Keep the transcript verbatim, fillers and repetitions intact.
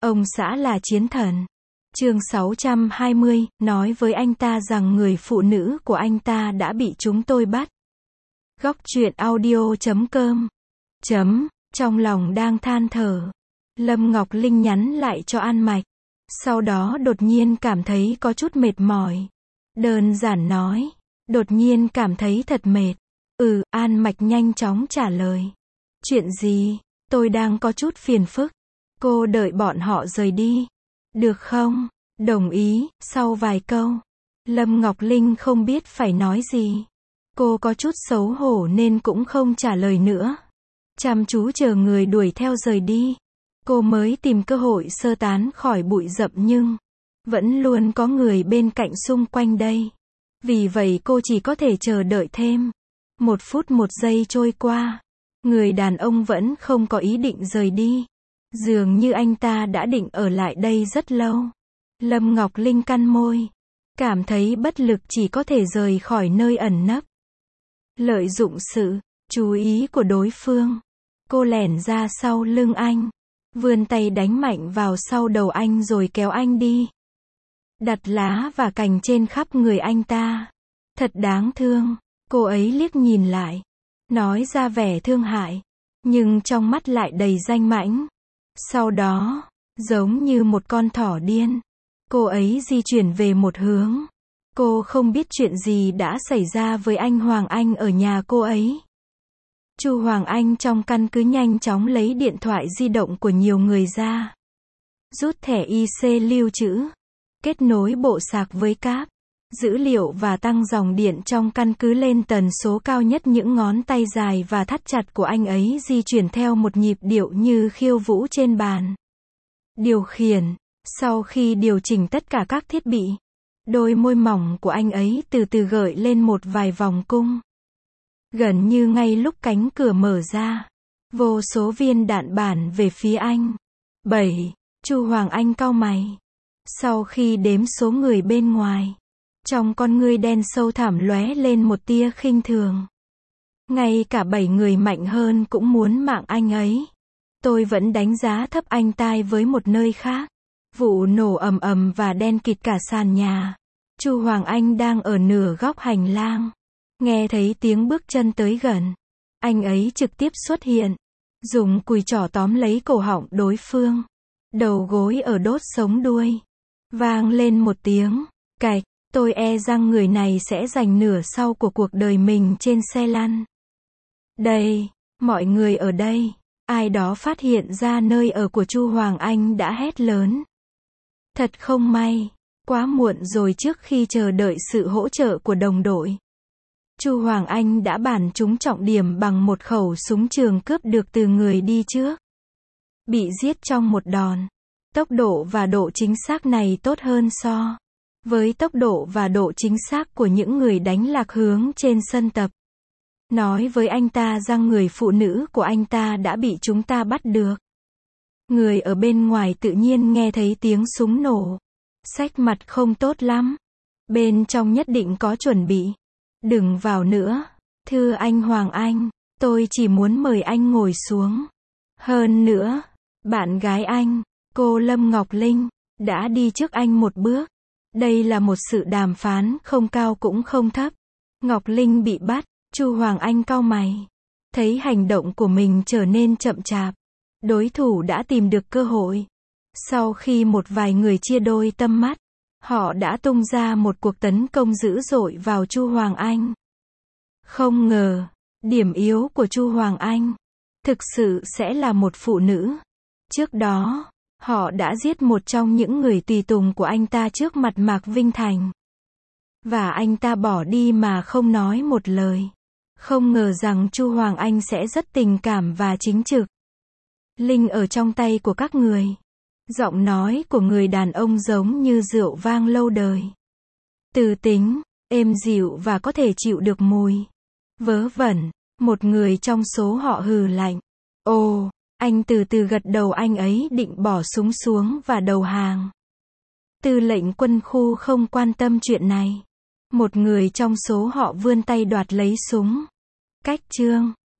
Ông xã là chiến thần. Chương sáu trăm hai mươi, nói với anh ta rằng người phụ nữ của anh ta đã bị chúng tôi bắt. Góc truyện audio chấm com. Chấm, trong lòng đang than thở. Lâm Ngọc Linh nhắn lại cho An Mạch. Sau đó đột nhiên cảm thấy có chút mệt mỏi. Đơn giản nói. Đột nhiên cảm thấy thật mệt. Ừ, An Mạch nhanh chóng trả lời. Chuyện gì? Tôi đang có chút phiền phức. Cô đợi bọn họ rời đi. Được không? Đồng ý. Sau vài câu, Lâm Ngọc Linh không biết phải nói gì. Cô có chút xấu hổ nên cũng không trả lời nữa. Chăm chú chờ người đuổi theo rời đi. Cô mới tìm cơ hội sơ tán khỏi bụi rậm nhưng vẫn luôn có người bên cạnh xung quanh đây. Vì vậy cô chỉ có thể chờ đợi thêm. Một phút một giây trôi qua. Người đàn ông vẫn không có ý định rời đi. Dường như anh ta đã định ở lại đây rất lâu. Lâm Ngọc Linh cắn môi. Cảm thấy bất lực chỉ có thể rời khỏi nơi ẩn nấp. Lợi dụng sự chú ý của đối phương. Cô lẻn ra sau lưng anh. Vươn tay đánh mạnh vào sau đầu anh rồi kéo anh đi. Đặt lá và cành trên khắp người anh ta. Thật đáng thương. Cô ấy liếc nhìn lại. Nói ra vẻ thương hại. Nhưng trong mắt lại đầy danh mãnh. Sau đó, giống như một con thỏ điên, cô ấy di chuyển về một hướng. Cô không biết chuyện gì đã xảy ra với anh Hoàng Anh ở nhà cô ấy. Chu Hoàng Anh trong căn cứ nhanh chóng lấy điện thoại di động của nhiều người ra. Rút thẻ i xê lưu trữ. Kết nối bộ sạc với cáp. Dữ liệu và tăng dòng điện trong căn cứ lên tần số cao nhất. Những ngón tay dài và thắt chặt của anh ấy di chuyển theo một nhịp điệu như khiêu vũ trên bàn điều khiển. Sau khi điều chỉnh tất cả các thiết bị, đôi môi mỏng của anh ấy từ từ gợi lên một vài vòng cung. Gần như ngay lúc cánh cửa mở ra, vô số viên đạn bắn về phía anh. Bảy. Chu Hoàng Anh cau mày. Sau khi đếm số người bên ngoài, trong con ngươi đen sâu thẳm lóe lên một tia khinh thường. Ngay cả bảy người mạnh hơn cũng muốn mạng anh ấy. Tôi vẫn đánh giá thấp anh ta với một nơi khác. Vụ nổ ầm ầm và đen kịt cả sàn nhà. Chu Hoàng Anh đang ở nửa góc hành lang. Nghe thấy tiếng bước chân tới gần. Anh ấy trực tiếp xuất hiện. Dùng cùi trỏ tóm lấy cổ họng đối phương. Đầu gối ở đốt sống đuôi. Vang lên một tiếng cạch. Tôi e rằng người này sẽ dành nửa sau của cuộc đời mình trên xe lăn. Đây, mọi người ở đây. Ai đó phát hiện ra nơi ở của Chu Hoàng Anh đã hét lớn. Thật không may, quá muộn rồi. Trước khi chờ đợi sự hỗ trợ của đồng đội, Chu Hoàng Anh đã bắn trúng trọng điểm bằng một khẩu súng trường cướp được từ người đi trước. Bị giết trong một đòn. Tốc độ và độ chính xác này tốt hơn so với tốc độ và độ chính xác của những người đánh lạc hướng trên sân tập. Nói với anh ta rằng người phụ nữ của anh ta đã bị chúng ta bắt được. Người ở bên ngoài tự nhiên nghe thấy tiếng súng nổ. Sắc mặt không tốt lắm. Bên trong nhất định có chuẩn bị. Đừng vào nữa. Thưa anh Hoàng Anh, tôi chỉ muốn mời anh ngồi xuống. Hơn nữa, bạn gái anh, cô Lâm Ngọc Linh, đã đi trước anh một bước. Đây là một sự đàm phán không cao cũng không thấp. Ngọc Linh bị bắt. Chu Hoàng Anh cau mày. Thấy hành động của mình trở nên chậm chạp. Đối thủ đã tìm được cơ hội. Sau khi một vài người chia đôi tâm mắt, họ đã tung ra một cuộc tấn công dữ dội vào Chu Hoàng Anh. Không ngờ, điểm yếu của Chu Hoàng Anh thực sự sẽ là một phụ nữ. Trước đó, họ đã giết một trong những người tùy tùng của anh ta trước mặt Mạc Vinh Thành. Và anh ta bỏ đi mà không nói một lời. Không ngờ rằng Chu Hoàng Anh sẽ rất tình cảm và chính trực. Linh ở trong tay của các người. Giọng nói của người đàn ông giống như rượu vang lâu đời. Từ tính, êm dịu và có thể chịu được mùi. Vớ vẩn, một người trong số họ hừ lạnh. Ồ, anh từ từ gật đầu. Anh ấy định bỏ súng xuống và đầu hàng. Tư lệnh quân khu không quan tâm chuyện này. Một người trong số họ vươn tay đoạt lấy súng. Cách chương